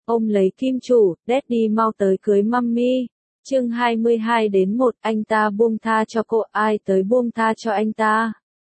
Ôm lấy kim chủ, Daddy mau tới cưới mummy. Chương 22-1, anh ta buông tha cho cô, ai tới buông tha cho anh ta.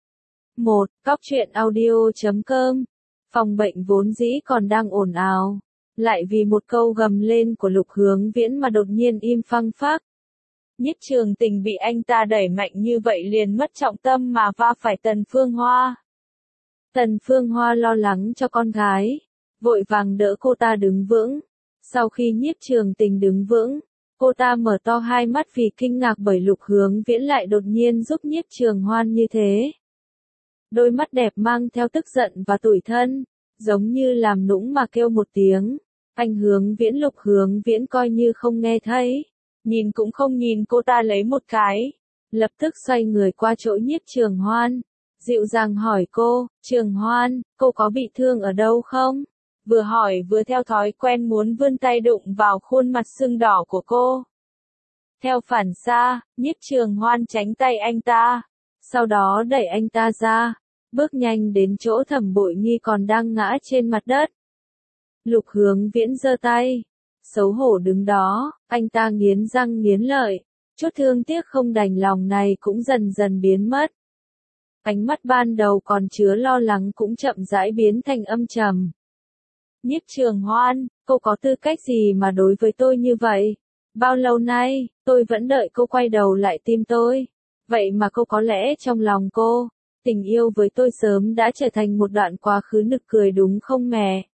1. Cóc truyện audio.com. Phòng bệnh vốn dĩ còn đang ồn ào, lại vì một câu gầm lên của Lục Hướng Viễn mà đột nhiên im phăng phắc. Nhiếp Trường Tình bị anh ta đẩy mạnh như vậy liền mất trọng tâm mà va phải Tần Phương Hoa. Tần Phương Hoa lo lắng cho con gái, vội vàng đỡ cô ta đứng vững. Sau khi Nhiếp Trường Tình đứng vững, cô ta mở to hai mắt vì kinh ngạc bởi Lục Hướng Viễn lại đột nhiên giúp Nhiếp Trường Hoan như thế. Đôi mắt đẹp mang theo tức giận và tủi thân, giống như làm nũng mà kêu một tiếng. Anh Hướng Viễn, Lục Hướng Viễn coi như không nghe thấy, nhìn cũng không nhìn cô ta lấy một cái, lập tức xoay người qua chỗ Nhiếp Trường Hoan, dịu dàng hỏi cô, Trường Hoan, cô có bị thương ở đâu không? Vừa hỏi vừa theo thói quen muốn vươn tay đụng vào khuôn mặt sưng đỏ của cô. Theo phản xạ, Nhiếp Trường Hoan tránh tay anh ta, sau đó đẩy anh ta ra, bước nhanh đến chỗ Thẩm Bội Nghi còn đang ngã trên mặt đất. Lục Hướng Viễn giơ tay, xấu hổ đứng đó, anh ta nghiến răng nghiến lợi, chút thương tiếc không đành lòng này cũng dần dần biến mất. Ánh mắt ban đầu còn chứa lo lắng cũng chậm rãi biến thành âm trầm. Nhiếp Trường Hoan, cô có tư cách gì mà đối với tôi như vậy? Bao lâu nay, tôi vẫn đợi cô quay đầu lại tìm tôi. Vậy mà cô có lẽ trong lòng cô, tình yêu với tôi sớm đã trở thành một đoạn quá khứ nực cười đúng không mẹ?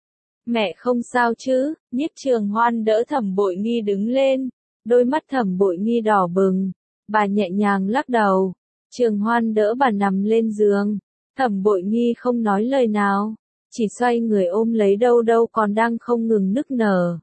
Mẹ không sao chứ? Nhiếp Trường Hoan đỡ Thẩm Bội Nghi đứng lên, đôi mắt Thẩm Bội Nghi đỏ bừng, bà nhẹ nhàng lắc đầu. Trường Hoan đỡ bà nằm lên giường, Thẩm Bội Nghi không nói lời nào, chỉ xoay người ôm lấy Đâu Đâu còn đang không ngừng nức nở.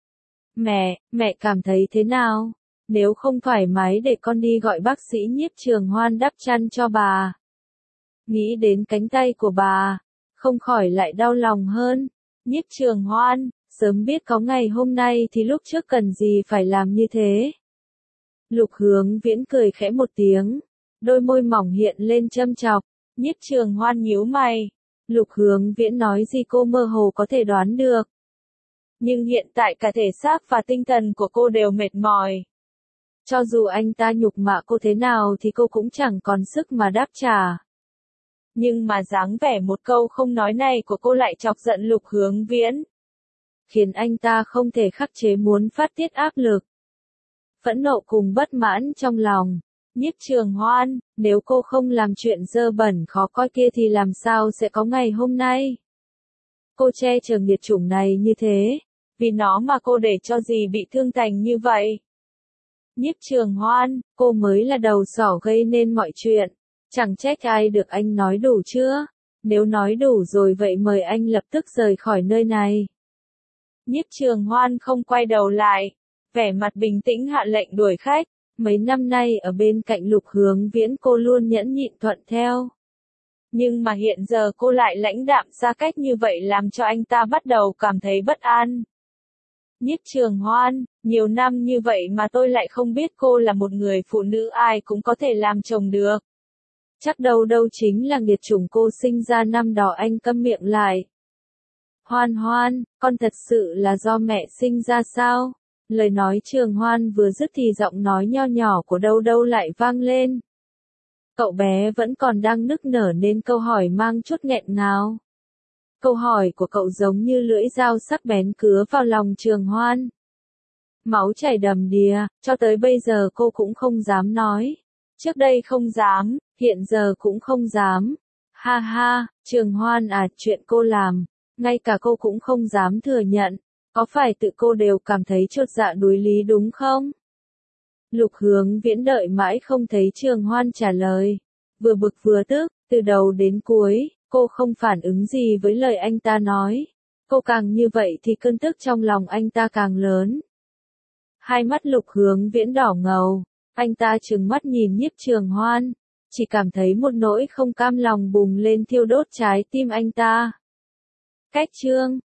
Mẹ cảm thấy thế nào? Nếu không thoải mái để con đi gọi bác sĩ. Nhiếp Trường Hoan đắp chăn cho bà. Nghĩ đến cánh tay của bà, không khỏi lại đau lòng hơn. Nhiếp Trường Hoan, sớm biết có ngày hôm nay thì lúc trước cần gì phải làm như thế. Lục Hướng Viễn cười khẽ một tiếng, đôi môi mỏng hiện lên châm chọc. Nhiếp Trường Hoan nhíu mày. Lục Hướng Viễn nói gì cô mơ hồ có thể đoán được. Nhưng hiện tại cả thể xác và tinh thần của cô đều mệt mỏi. Cho dù anh ta nhục mạ cô thế nào thì cô cũng chẳng còn sức mà đáp trả. Nhưng mà dáng vẻ một câu không nói này của cô lại chọc giận Lục Hướng Viễn, khiến anh ta không thể khắc chế muốn phát tiết áp lực, phẫn nộ cùng bất mãn trong lòng. Nhiếp Trường Hoan, nếu cô không làm chuyện dơ bẩn khó coi kia thì làm sao sẽ có ngày hôm nay? Cô che chở nghiệt chủng này như thế, vì nó mà cô để cho dì bị thương thành như vậy. Nhiếp Trường Hoan, cô mới là đầu sỏ gây nên mọi chuyện, chẳng trách ai được anh nói đủ chưa? Nếu nói đủ rồi vậy mời anh lập tức rời khỏi nơi này. Nhiếp Trường Hoan không quay đầu lại, vẻ mặt bình tĩnh hạ lệnh đuổi khách. Mấy năm nay ở bên cạnh Lục Hướng Viễn cô luôn nhẫn nhịn thuận theo. Nhưng mà hiện giờ cô lại lãnh đạm xa cách như vậy làm cho anh ta bắt đầu cảm thấy bất an. Nhiếp Trường Hoan, nhiều năm như vậy mà tôi lại không biết cô là một người phụ nữ ai cũng có thể làm chồng được. Chắc đâu đâu chính là nghiệt chủng cô sinh ra năm đó. Anh câm miệng lại. Hoan Hoan, con thật sự là do mẹ sinh ra sao? Lời nói Trường Hoan vừa dứt thì giọng nói nho nhỏ của Đâu Đâu lại vang lên. Cậu bé vẫn còn đang nức nở nên câu hỏi mang chút nghẹn ngào. Câu hỏi của cậu giống như lưỡi dao sắc bén cứa vào lòng Trường Hoan. Máu chảy đầm đìa, cho tới bây giờ cô cũng không dám nói. Trước đây không dám, hiện giờ cũng không dám. Ha ha, Trường Hoan à, chuyện cô làm, ngay cả cô cũng không dám thừa nhận. Có phải tự cô đều cảm thấy chột dạ đuối lý đúng không? Lục Hướng Viễn đợi mãi không thấy Trường Hoan trả lời. Vừa bực vừa tức, từ đầu đến cuối, cô không phản ứng gì với lời anh ta nói. Cô càng như vậy thì cơn tức trong lòng anh ta càng lớn. Hai mắt Lục Hướng Viễn đỏ ngầu, anh ta trừng mắt nhìn Nhiếp Trường Hoan, chỉ cảm thấy một nỗi không cam lòng bùng lên thiêu đốt trái tim anh ta. Cách chương